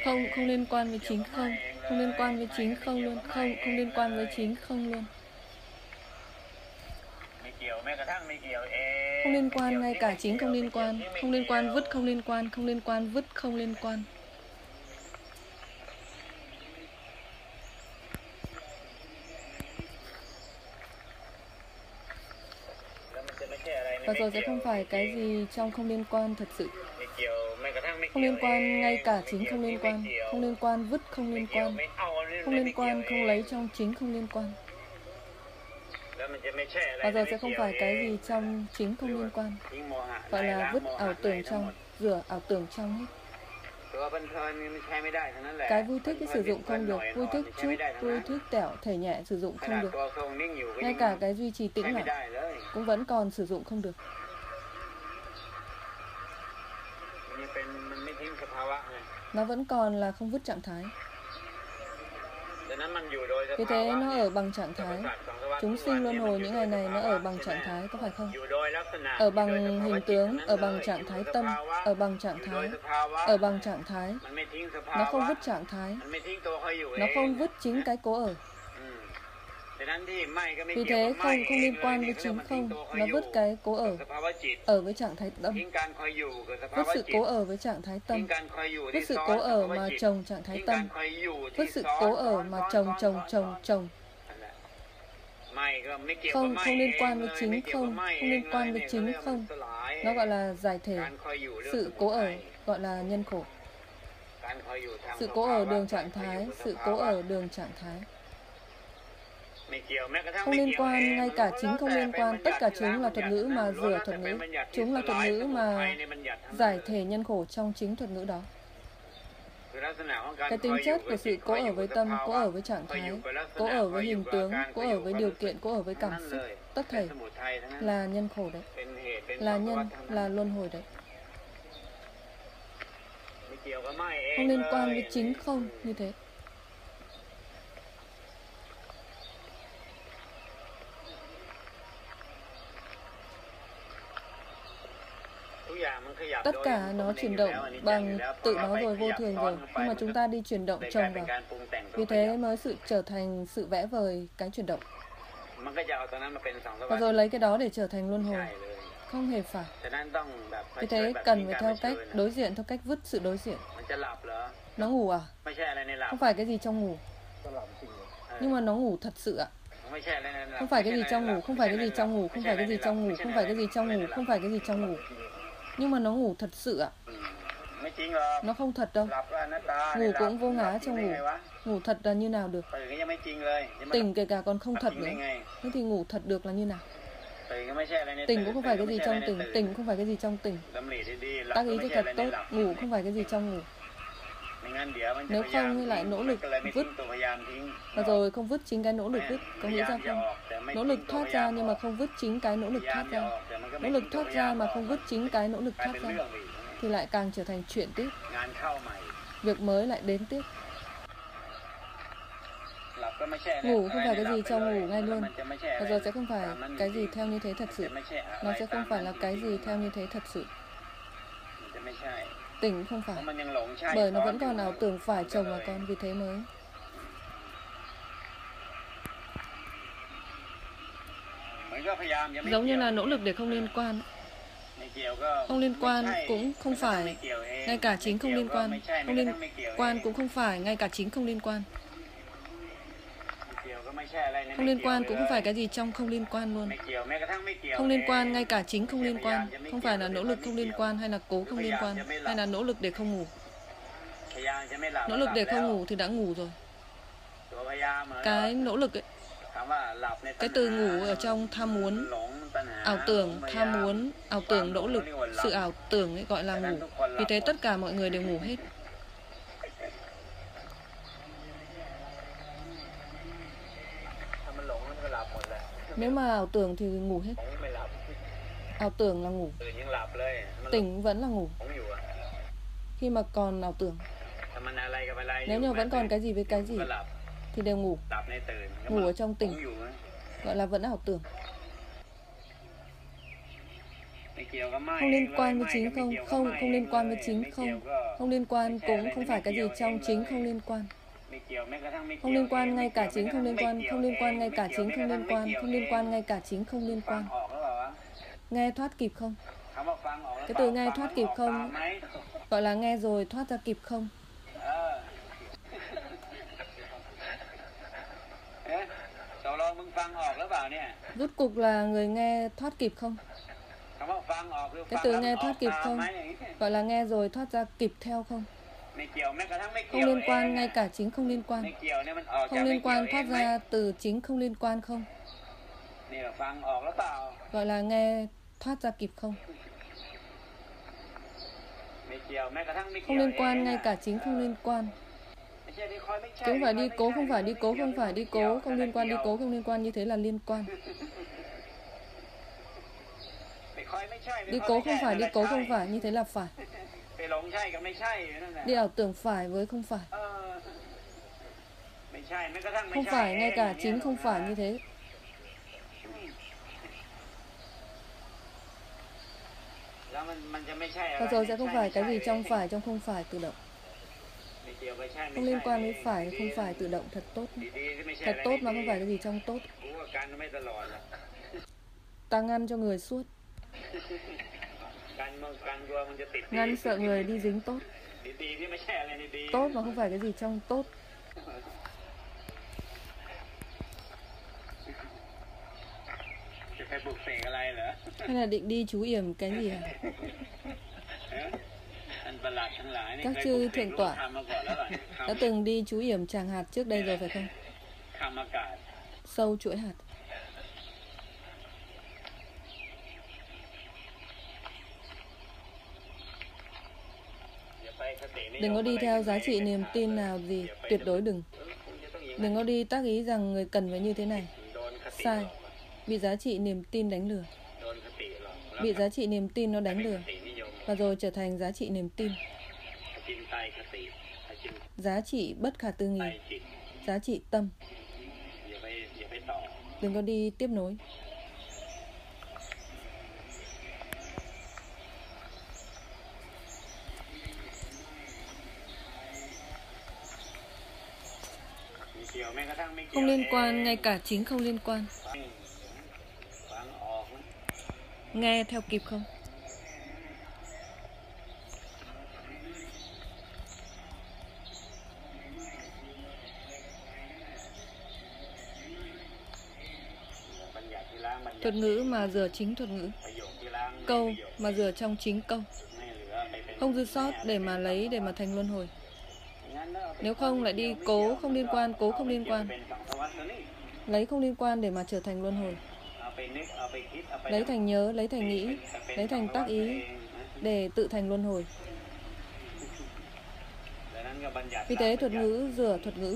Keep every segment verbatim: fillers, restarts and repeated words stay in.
Không, không liên quan với chính không. Không liên quan với chính không luôn. Không, không liên quan với chính không luôn. Không liên quan, ngay cả chính không liên quan. Không liên quan, vứt không liên quan. Không liên quan, vứt không liên quan. Và rồi sẽ không phải cái gì trong không liên quan thật sự. Không liên quan, ngay cả chính không liên quan. Không liên quan, vứt không liên quan. Không liên quan, không lấy trong chính không liên quan. Và rồi sẽ không phải cái gì trong chính không liên quan. Gọi là vứt ảo tưởng trong, rửa ảo tưởng trong hết. Cái vui thích cái sử dụng không được. Vui thích chút, vui thích tẻo, thể nhẹ sử dụng không được. Ngay cả cái duy trì tĩnh lặng cũng vẫn còn sử dụng không được. Nó vẫn còn là không vứt trạng thái. Vì thế nó ở bằng trạng thái. Chúng sinh luân hồi những ngày này nó ở bằng trạng thái, có phải không? Ở bằng hình tướng, ở bằng trạng thái tâm, ở bằng trạng thái, ở bằng trạng thái. Nó không vứt trạng thái. Nó không vứt chính cái cố ở. Vì thế không không liên quan với chính không. Nó vứt cái cố ở, ở với trạng thái tâm. Vứt sự cố ở với trạng thái tâm. Vứt sự cố ở mà trồng trạng thái tâm. Vứt sự cố ở mà trồng trồng trồng trồng. Không, không liên quan với chính không. Không liên quan với chính không. Nó gọi là giải thể. Sự cố ở gọi là nhân khổ. Sự cố ở đường trạng thái. Sự cố ở đường trạng thái. Không liên quan, ngay cả chính không liên quan. Tất cả chúng là thuật ngữ mà rửa thuật ngữ. Chúng là thuật ngữ mà giải thể nhân khổ trong chính thuật ngữ đó. Cái tính chất của sự cố ở với tâm, cố ở với trạng thái, cố ở với hình tướng, cố ở với điều kiện, cố ở với cảm xúc, tất thảy là nhân khổ đấy. Là nhân, là luân hồi đấy. Không liên quan với chính không như thế. Tất cả nó chuyển động bằng tự nó rồi, vô thường rồi. Nhưng mà chúng ta đi chuyển động chồng vào. Vì thế mới sự trở thành sự vẽ vời cái chuyển động. Và rồi lấy cái đó để trở thành luân hồi. Không hề phải. Vì thế cần phải theo cách đối diện, theo cách vứt sự đối diện. Nó ngủ à? Không phải cái gì trong ngủ. Nhưng mà nó ngủ thật sự ạ. Không phải cái gì trong ngủ, không phải cái gì trong ngủ, không phải cái gì trong ngủ, không phải cái gì trong ngủ, không phải cái gì trong ngủ. Nhưng mà nó ngủ thật sự ạ. Nó không thật đâu. Ngủ cũng vô ngã trong ngủ. Ngủ thật là như nào được? Tỉnh kể cả còn không thật nữa. Thế thì ngủ thật được là như nào? Tỉnh cũng không phải cái gì trong tỉnh. Tỉnh cũng không phải cái gì trong tỉnh. Tác ý cho thật tốt. Ngủ không phải cái gì trong ngủ. Nếu không thì lại nỗ lực vứt. Và rồi không vứt chính cái nỗ lực vứt. Có nghĩa ra không? Nỗ lực thoát ra nhưng mà không vứt chính cái nỗ lực thoát ra. Nỗ lực thoát ra mà không vứt chính cái nỗ lực thoát ra thì lại càng trở thành chuyện tiếp. Việc mới lại đến tiếp. Ngủ không phải cái gì trong ngủ ngay luôn. Và rồi sẽ không phải cái gì theo như thế thật sự. Nó sẽ không phải là cái gì theo như thế thật sự. Tỉnh không phải. Bởi nó vẫn còn ảo tưởng phải chồng vào con. Vì thế mới giống như là nỗ lực để không liên quan. Không liên quan cũng không phải, ngay cả chính không liên quan. Không liên quan cũng không phải, ngay cả chính không liên quan. Không liên quan cũng không phải cái gì trong không liên quan luôn. Không liên quan, ngay cả chính không liên quan. Không phải là nỗ lực không liên quan hay là cố không liên quan, hay là nỗ lực để không ngủ. Nỗ lực để không ngủ thì đã ngủ rồi. Cái nỗ lực ấy, cái từ ngủ ở trong tham muốn, ảo tưởng, tham muốn, ảo tưởng, nỗ lực, sự ảo tưởng ấy gọi là ngủ. Vì thế tất cả mọi người đều ngủ hết. Nếu mà ảo tưởng thì ngủ hết. Ảo tưởng là ngủ. Tỉnh vẫn là ngủ. Khi mà còn ảo tưởng. Nếu như vẫn còn cái gì với cái gì thì đều ngủ. Ngủ ở trong tỉnh gọi là vẫn ảo tưởng. Không liên quan với chính không. Không, không liên quan với chính không. Không liên quan cũng không phải cái gì trong chính không liên quan. Không liên quan ngay cả chính không liên quan, không liên quan ngay cả chính không liên quan, không liên quan ngay cả chính không liên quan. Nghe thoát kịp không? Cái từ nghe thoát kịp không gọi là nghe rồi thoát ra kịp không? Rút cục là người nghe thoát kịp không? Cái từ nghe thoát kịp không gọi là nghe rồi thoát ra kịp theo không? Không liên quan ngay cả chính không liên quan. Không liên quan thoát ra từ chính không liên quan không? Gọi là nghe thoát ra kịp không? Không liên quan ngay cả chính không liên quan. Chứ không phải đi cố, không phải đi cố, không phải đi cố, không liên quan đi cố, không liên quan, như thế là liên quan. Đi cố không phải, đi cố không phải, như thế là phải. Đi ảo tưởng phải với không phải. Không phải ngay cả chính không phải, như thế. Và rồi sẽ không phải cái gì trong phải, trong không phải tự động. Không liên quan với phải, không phải tự động, thật tốt. Thật tốt mà không phải cái gì trong tốt. Ta ngăn cho người suốt. Ngăn sợ người đi dính tốt. Tốt mà không phải cái gì trong tốt. Hay là định đi chú yểm cái gì à? Các chư thượng tọa đã từng đi chú yểm tràng hạt trước đây rồi phải không? Sâu chuỗi hạt. Đừng có đi theo giá trị niềm tin nào gì, tuyệt đối đừng. Đừng có đi tác ý rằng người cần phải như thế này. Sai. Bị giá trị niềm tin đánh lừa. Bị giá trị niềm tin nó đánh lừa. Và rồi trở thành giá trị niềm tin. Giá trị bất khả tư nghị. Giá trị tâm. Đừng có đi tiếp nối. Không liên quan ngay cả chính không liên quan. Nghe theo kịp không? Thuật ngữ mà rửa chính thuật ngữ. Câu mà rửa trong chính câu. Không dư sót để mà lấy, để mà thành luân hồi. Nếu không lại đi cố không liên quan, cố không liên quan. Lấy không liên quan để mà trở thành luân hồi. Lấy thành nhớ, lấy thành nghĩ, lấy thành tác ý để tự thành luân hồi. Vì thế thuật ngữ rửa thuật ngữ.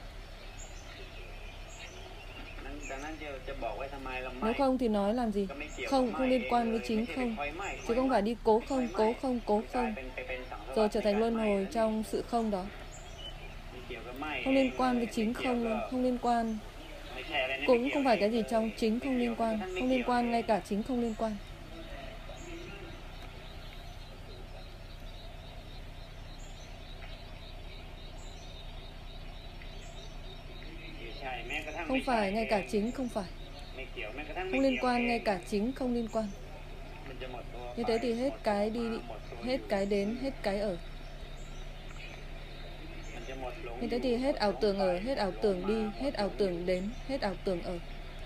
Nếu không thì nói làm gì? Không, không liên quan với chính không. Chứ không phải đi cố không, cố không, cố không. Rồi trở thành luân hồi trong sự không đó. Không liên quan với chính không luôn. Không liên quan. Cũng không phải cái gì trong chính không liên quan. Không liên quan ngay cả chính không liên quan. Không phải ngay cả chính không phải. Không liên quan ngay cả chính không liên quan. Như thế thì hết cái đi, hết cái đến, hết cái ở. Như thế thì hết ảo tưởng ở, hết ảo tưởng đi, hết ảo tưởng đến, hết ảo tưởng ở.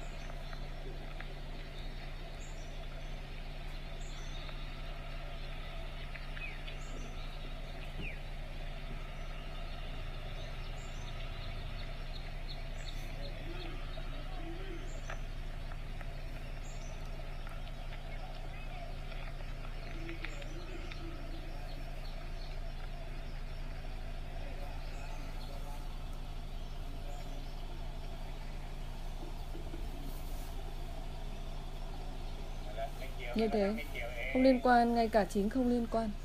Như thế, không liên quan ngay cả chính không liên quan.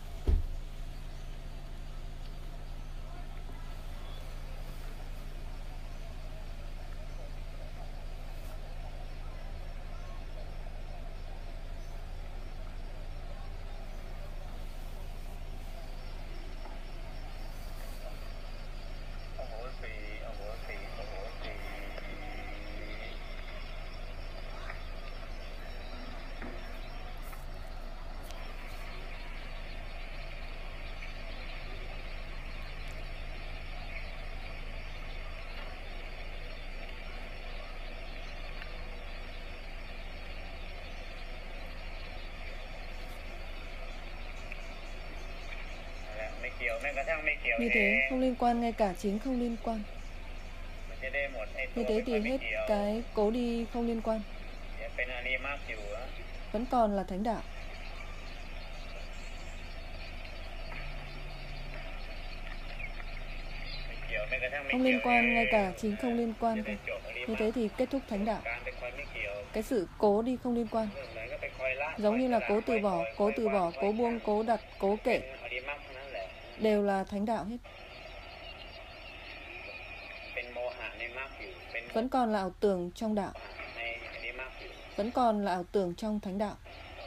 Như thế không liên quan, ngay cả chính không liên quan. Như thế thì hết cái cố đi không liên quan, vẫn còn là thánh đạo. Không liên quan, ngay cả chính không liên quan. Như thế thì kết thúc thánh đạo. Cái sự cố đi không liên quan. Giống như là cố từ bỏ, cố từ bỏ, cố buông, cố đặt, cố kệ, đều là thánh đạo hết. Vẫn còn là ảo tưởng trong đạo, vẫn còn là ảo tưởng trong thánh đạo.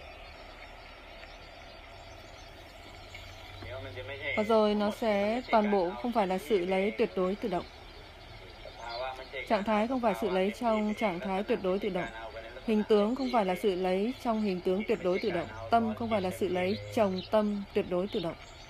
Và rồi nó sẽ toàn bộ không phải là sự lấy tuyệt đối tự động. Trạng thái không phải sự lấy trong trạng thái tuyệt đối tự động. Hình tướng không phải là sự lấy trong hình tướng tuyệt đối tự động. Tâm không phải là sự lấy trong tâm tuyệt đối tự động.